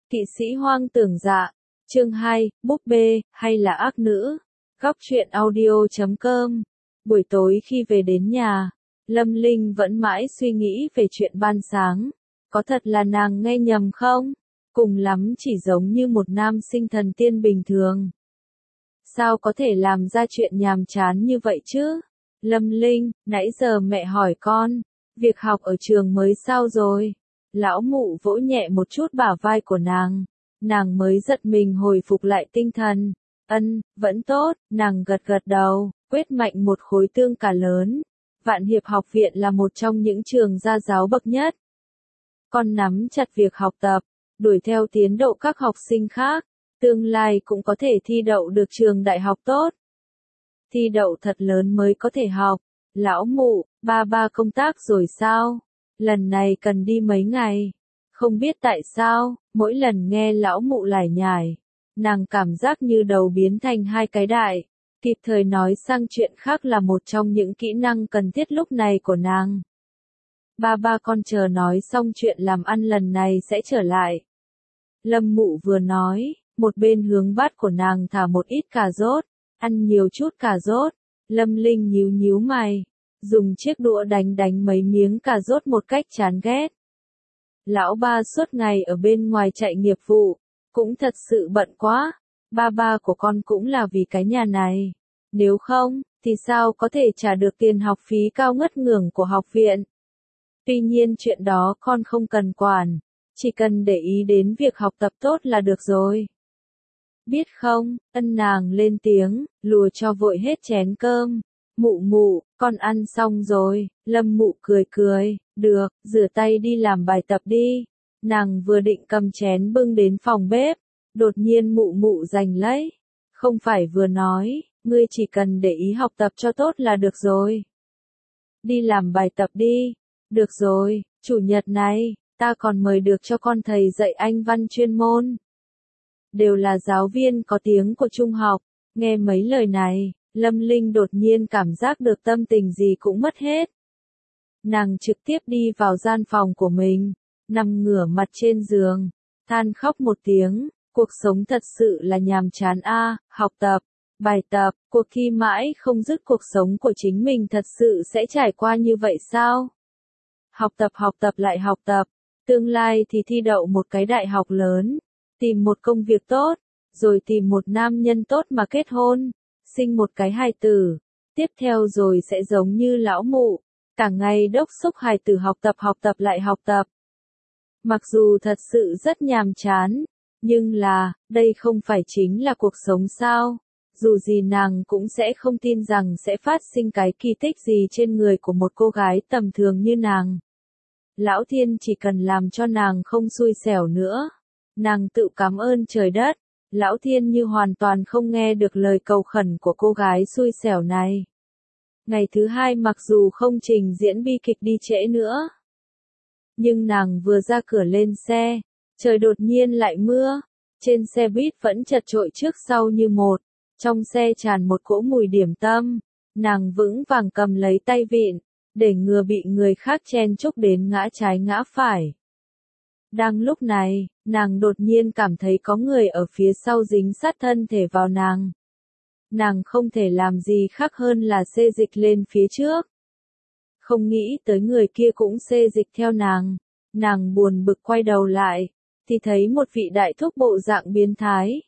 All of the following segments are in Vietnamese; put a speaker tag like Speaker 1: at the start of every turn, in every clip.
Speaker 1: Kỵ sĩ hoang tưởng dạ, chương 2, búp bê, hay là ác nữ, góc truyện audio.com. Buổi tối khi về đến nhà, Lâm Linh vẫn mãi suy nghĩ về chuyện ban sáng. Có thật là nàng nghe nhầm không? Cùng lắm chỉ giống như một nam sinh thần tiên bình thường. Sao có thể làm ra chuyện nhàm chán như vậy chứ? Lâm Linh, nãy giờ mẹ hỏi con, việc học ở trường mới sao rồi? Lão mụ vỗ nhẹ một chút bả vai của nàng mới giật mình hồi phục lại tinh thần. Vẫn tốt, nàng gật gật đầu, quét mạnh một khối tương cả lớn. Vạn Hiệp học viện là một trong những trường gia giáo bậc nhất. Con nắm chặt việc học tập, đuổi theo tiến độ các học sinh khác, tương lai cũng có thể thi đậu được trường đại học tốt. Thi đậu thật lớn mới có thể học. Lão mụ, ba công tác rồi sao? Lần này cần đi mấy ngày. Không biết tại sao, mỗi lần nghe lão mụ lải nhải, nàng cảm giác như đầu biến thành hai cái đại. Kịp thời nói sang chuyện khác là một trong những kỹ năng cần thiết lúc này của nàng. Ba con chờ nói xong chuyện làm ăn lần này sẽ trở lại. Lâm mụ vừa nói, một bên hướng bát của nàng thả một ít cà rốt, ăn nhiều chút cà rốt. Lâm Linh nhíu mày, dùng chiếc đũa đánh mấy miếng cà rốt một cách chán ghét. Lão ba suốt ngày ở bên ngoài chạy nghiệp vụ, cũng thật sự bận quá. Ba của con cũng là vì cái nhà này. Nếu không, thì sao có thể trả được tiền học phí cao ngất ngưởng của học viện? Tuy nhiên chuyện đó con không cần quản, chỉ cần để ý đến việc học tập tốt là được rồi. Biết không, nàng lên tiếng, lùa cho vội hết chén cơm. Mụ, con ăn xong rồi. Lâm mụ cười, được, rửa tay đi làm bài tập đi. Nàng vừa định cầm chén bưng đến phòng bếp, đột nhiên mụ giành lấy. Không phải vừa nói, ngươi chỉ cần để ý học tập cho tốt là được rồi. Đi làm bài tập đi. Được rồi, chủ nhật này, ta còn mời được cho con thầy dạy Anh văn chuyên môn. Đều là giáo viên có tiếng của trung học. Nghe mấy lời này, Lâm Linh đột nhiên cảm giác được tâm tình gì cũng mất hết. Nàng trực tiếp đi vào gian phòng của mình, nằm ngửa mặt trên giường, than khóc một tiếng, cuộc sống thật sự là nhàm chán a, học tập, bài tập, cuộc thi mãi không dứt, cuộc sống của chính mình thật sự sẽ trải qua như vậy sao? Học tập lại học tập, tương lai thì thi đậu một cái đại học lớn, tìm một công việc tốt, rồi tìm một nam nhân tốt mà kết hôn, sinh một cái hài tử, tiếp theo rồi sẽ giống như lão mụ, cả ngày đốc thúc hài tử học tập lại học tập. Mặc dù thật sự rất nhàm chán, nhưng là, đây không phải chính là cuộc sống sao? Dù gì nàng cũng sẽ không tin rằng sẽ phát sinh cái kỳ tích gì trên người của một cô gái tầm thường như nàng. Lão Thiên chỉ cần làm cho nàng không xui xẻo nữa. Nàng tự cảm ơn trời đất. Lão Thiên như hoàn toàn không nghe được lời cầu khẩn của cô gái xui xẻo này. Ngày thứ hai mặc dù không trình diễn bi kịch đi trễ nữa, nhưng nàng vừa ra cửa lên xe, trời đột nhiên lại mưa. Trên xe buýt vẫn chật chội trước sau như một. Trong xe tràn một cỗ mùi điểm tâm. Nàng vững vàng cầm lấy tay vịn, để ngừa bị người khác chen chúc đến ngã trái ngã phải. Đang lúc này, nàng đột nhiên cảm thấy có người ở phía sau dính sát thân thể vào nàng. Nàng không thể làm gì khác hơn là xê dịch lên phía trước. Không nghĩ tới người kia cũng xê dịch theo nàng. Nàng buồn bực quay đầu lại, thì thấy một vị đại thúc bộ dạng biến thái.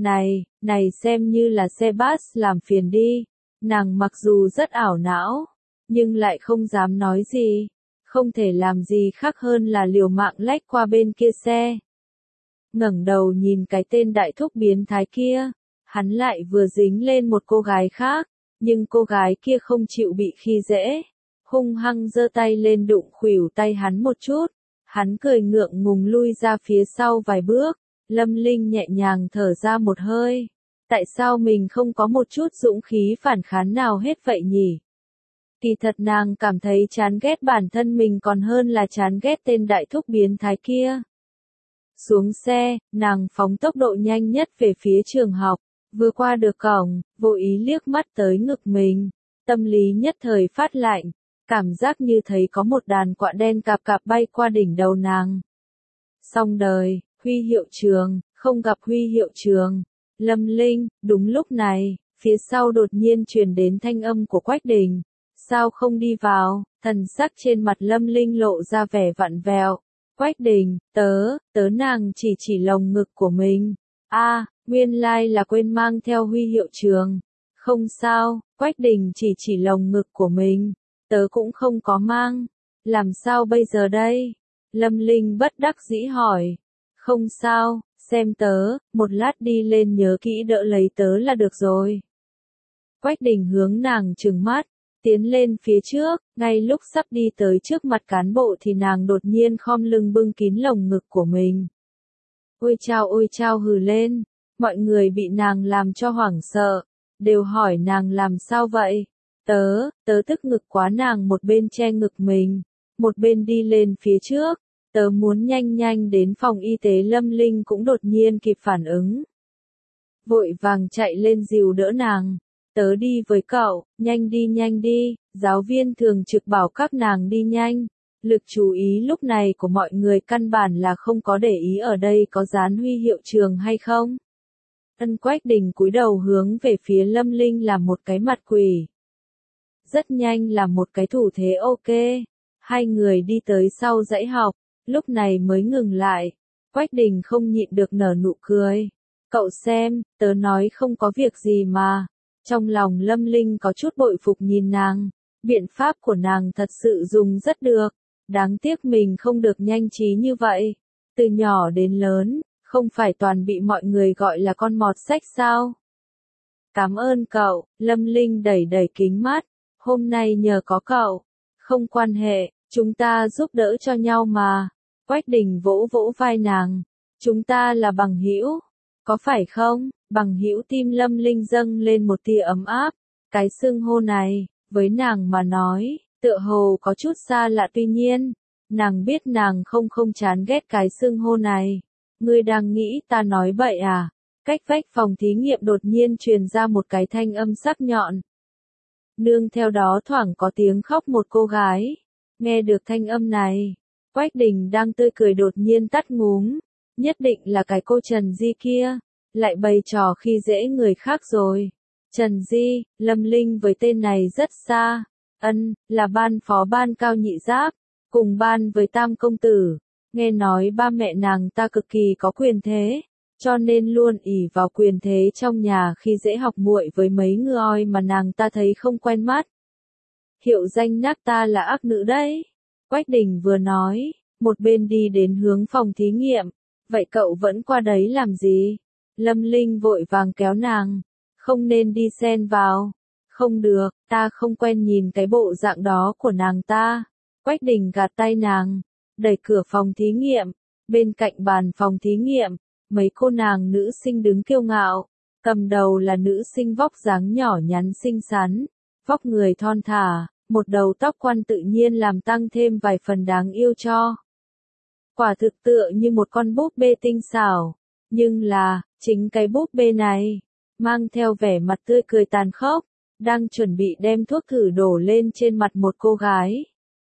Speaker 1: Này xem như là xe bus làm phiền đi. Nàng mặc dù rất ảo não, nhưng lại không dám nói gì. Không thể làm gì khác hơn là liều mạng lách qua bên kia xe. Ngẩng đầu nhìn cái tên đại thúc biến thái kia, hắn lại vừa dính lên một cô gái khác, nhưng cô gái kia không chịu bị khi dễ, hung hăng giơ tay lên đụng khuỷu tay hắn một chút. Hắn cười ngượng ngùng lui ra phía sau vài bước. Lâm Linh nhẹ nhàng thở ra một hơi. Tại sao mình không có một chút dũng khí phản kháng nào hết vậy nhỉ? Kỳ thật nàng cảm thấy chán ghét bản thân mình còn hơn là chán ghét tên đại thúc biến thái kia. Xuống xe, nàng phóng tốc độ nhanh nhất về phía trường học. Vừa qua được cổng, vô ý liếc mắt tới ngực mình. Tâm lý nhất thời phát lạnh. Cảm giác như thấy có một đàn quạ đen cạp bay qua đỉnh đầu nàng. Xong đời, Huy hiệu trường, không gặp Huy hiệu trường. Lâm Linh, đúng lúc này, phía sau đột nhiên truyền đến thanh âm của Quách Đình. Sao không đi vào? Thần sắc trên mặt Lâm Linh lộ ra vẻ vặn vẹo. Quách Đình, tớ nàng chỉ lồng ngực của mình. Nguyên lai là quên mang theo Huy hiệu trường. Không sao, Quách Đình chỉ lồng ngực của mình. Tớ cũng không có mang. Làm sao bây giờ đây? Lâm Linh bất đắc dĩ hỏi. Không sao, xem tớ, một lát đi lên nhớ kỹ đỡ lấy tớ là được rồi. Quách Đình hướng nàng trừng mắt, tiến lên phía trước, ngay lúc sắp đi tới trước mặt cán bộ thì nàng đột nhiên khom lưng bưng kín lồng ngực của mình. Ôi chao hừ lên, mọi người bị nàng làm cho hoảng sợ, đều hỏi nàng làm sao vậy. Tớ tức ngực quá, nàng một bên che ngực mình, một bên đi lên phía trước. Tớ muốn nhanh đến phòng y tế. Lâm Linh cũng đột nhiên kịp phản ứng. Vội vàng chạy lên dìu đỡ nàng. Tớ đi với cậu, nhanh đi, giáo viên thường trực bảo các nàng đi nhanh. Lực chú ý lúc này của mọi người căn bản là không có để ý ở đây có dán Huy hiệu trường hay không. Quách Đình cúi đầu hướng về phía Lâm Linh là một cái mặt quỷ. Rất nhanh là một cái thủ thế ok. Hai người đi tới sau dãy học. Lúc này mới ngừng lại, Quách Đình không nhịn được nở nụ cười. Cậu xem, tớ nói không có việc gì mà. Trong lòng Lâm Linh có chút bội phục nhìn nàng, biện pháp của nàng thật sự dùng rất được. Đáng tiếc mình không được nhanh trí như vậy. Từ nhỏ đến lớn, không phải toàn bị mọi người gọi là con mọt sách sao? Cảm ơn cậu, Lâm Linh đẩy kính mắt. Hôm nay nhờ có cậu, không quan hệ. Chúng ta giúp đỡ cho nhau mà. Quách Đình vỗ vai nàng. Chúng ta là bằng hữu, có phải không? Bằng hữu. Tim Lâm Linh dâng lên một tia ấm áp. Cái xưng hô này, với nàng mà nói, tựa hồ có chút xa lạ, tuy nhiên, nàng biết nàng không chán ghét cái xưng hô này. Ngươi đang nghĩ ta nói bậy à? Cách vách phòng thí nghiệm đột nhiên truyền ra một cái thanh âm sắc nhọn. Nương theo đó thoảng có tiếng khóc một cô gái. Nghe được thanh âm này, Quách Đình đang tươi cười đột nhiên tắt ngúm. Nhất định là cái cô Trần Di kia, lại bày trò khi dễ người khác rồi. Trần Di, Lâm Linh với tên này rất xa. Là ban phó ban Cao Nhị Giáp, cùng ban với Tam công tử. Nghe nói ba mẹ nàng ta cực kỳ có quyền thế, cho nên luôn ỷ vào quyền thế trong nhà khi dễ học muội với mấy người mà nàng ta thấy không quen mắt. Hiệu danh nhắc ta là ác nữ đấy. Quách Đình vừa nói, một bên đi đến hướng phòng thí nghiệm. Vậy cậu vẫn qua đấy làm gì? Lâm Linh vội vàng kéo nàng. Không nên đi xen vào. Không được, ta không quen nhìn cái bộ dạng đó của nàng ta. Quách Đình gạt tay nàng, đẩy cửa phòng thí nghiệm. Bên cạnh bàn phòng thí nghiệm, mấy cô nàng nữ sinh đứng kiêu ngạo. Cầm đầu là nữ sinh vóc dáng nhỏ nhắn xinh xắn, vóc người thon thả, một đầu tóc quăn tự nhiên làm tăng thêm vài phần đáng yêu cho. Quả thực tựa như một con búp bê tinh xảo, nhưng là, chính cái búp bê này, mang theo vẻ mặt tươi cười tàn khốc, đang chuẩn bị đem thuốc thử đổ lên trên mặt một cô gái.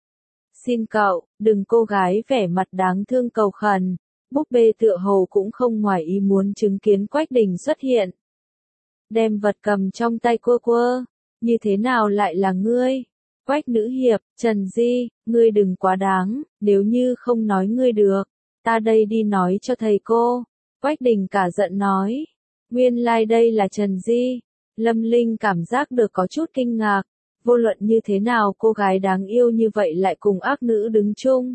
Speaker 1: Xin cậu, đừng. Cô gái vẻ mặt đáng thương cầu khẩn, búp bê tựa hồ cũng không ngoài ý muốn chứng kiến Quách Đình xuất hiện. Đem vật cầm trong tay quơ, như thế nào lại là ngươi? Quách nữ hiệp, Trần Di, ngươi đừng quá đáng, nếu như không nói ngươi được, ta đây đi nói cho thầy cô. Quách Đình cả giận nói, nguyên lai đây là Trần Di. Lâm Linh cảm giác được có chút kinh ngạc, vô luận như thế nào cô gái đáng yêu như vậy lại cùng ác nữ đứng chung.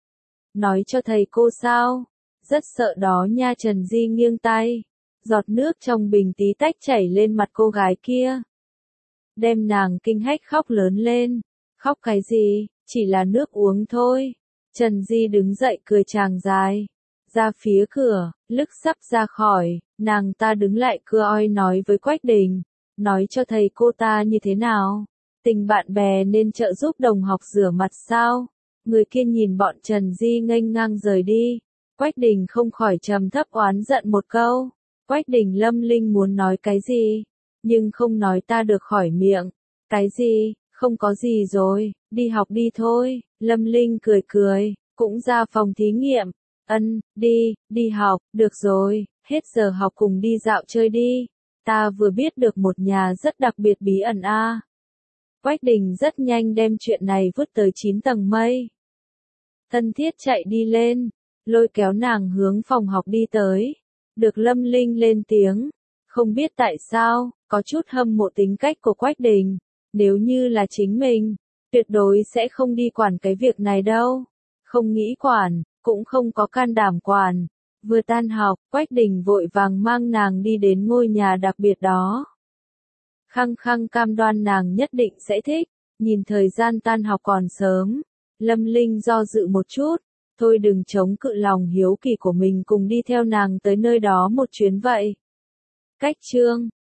Speaker 1: Nói cho thầy cô sao? Rất sợ đó nha. Trần Di nghiêng tay, giọt nước trong bình tí tách chảy lên mặt cô gái kia. Đem nàng kinh hách khóc lớn lên. Khóc cái gì, chỉ là nước uống thôi. Trần Di đứng dậy cười tràng dài, ra phía cửa, lúc sắp ra khỏi, nàng ta đứng lại cười nói với Quách Đình, nói cho thầy cô ta như thế nào? Tình bạn bè nên trợ giúp đồng học rửa mặt sao? Người kia nhìn bọn Trần Di nghênh ngang rời đi. Quách Đình không khỏi trầm thấp oán giận một câu. Quách Đình. Lâm Linh muốn nói cái gì, nhưng không nói ta được khỏi miệng. Cái gì? Không có gì rồi, đi học đi thôi. Lâm Linh cười, cũng ra phòng thí nghiệm. Đi học, được rồi, hết giờ học cùng đi dạo chơi đi. Ta vừa biết được một nhà rất đặc biệt bí ẩn a. Quách Đình rất nhanh đem chuyện này vứt tới 9 tầng mây. Thân thiết chạy đi lên, lôi kéo nàng hướng phòng học đi tới. Được Lâm Linh lên tiếng, không biết tại sao, có chút hâm mộ tính cách của Quách Đình. Nếu như là chính mình, tuyệt đối sẽ không đi quản cái việc này đâu. Không nghĩ quản, cũng không có can đảm quản. Vừa tan học, Quách Đình vội vàng mang nàng đi đến ngôi nhà đặc biệt đó. Khăng khăng cam đoan nàng nhất định sẽ thích. Nhìn thời gian tan học còn sớm, Lâm Linh do dự một chút, thôi đừng chống cự lòng hiếu kỳ của mình cùng đi theo nàng tới nơi đó một chuyến vậy. Cách chương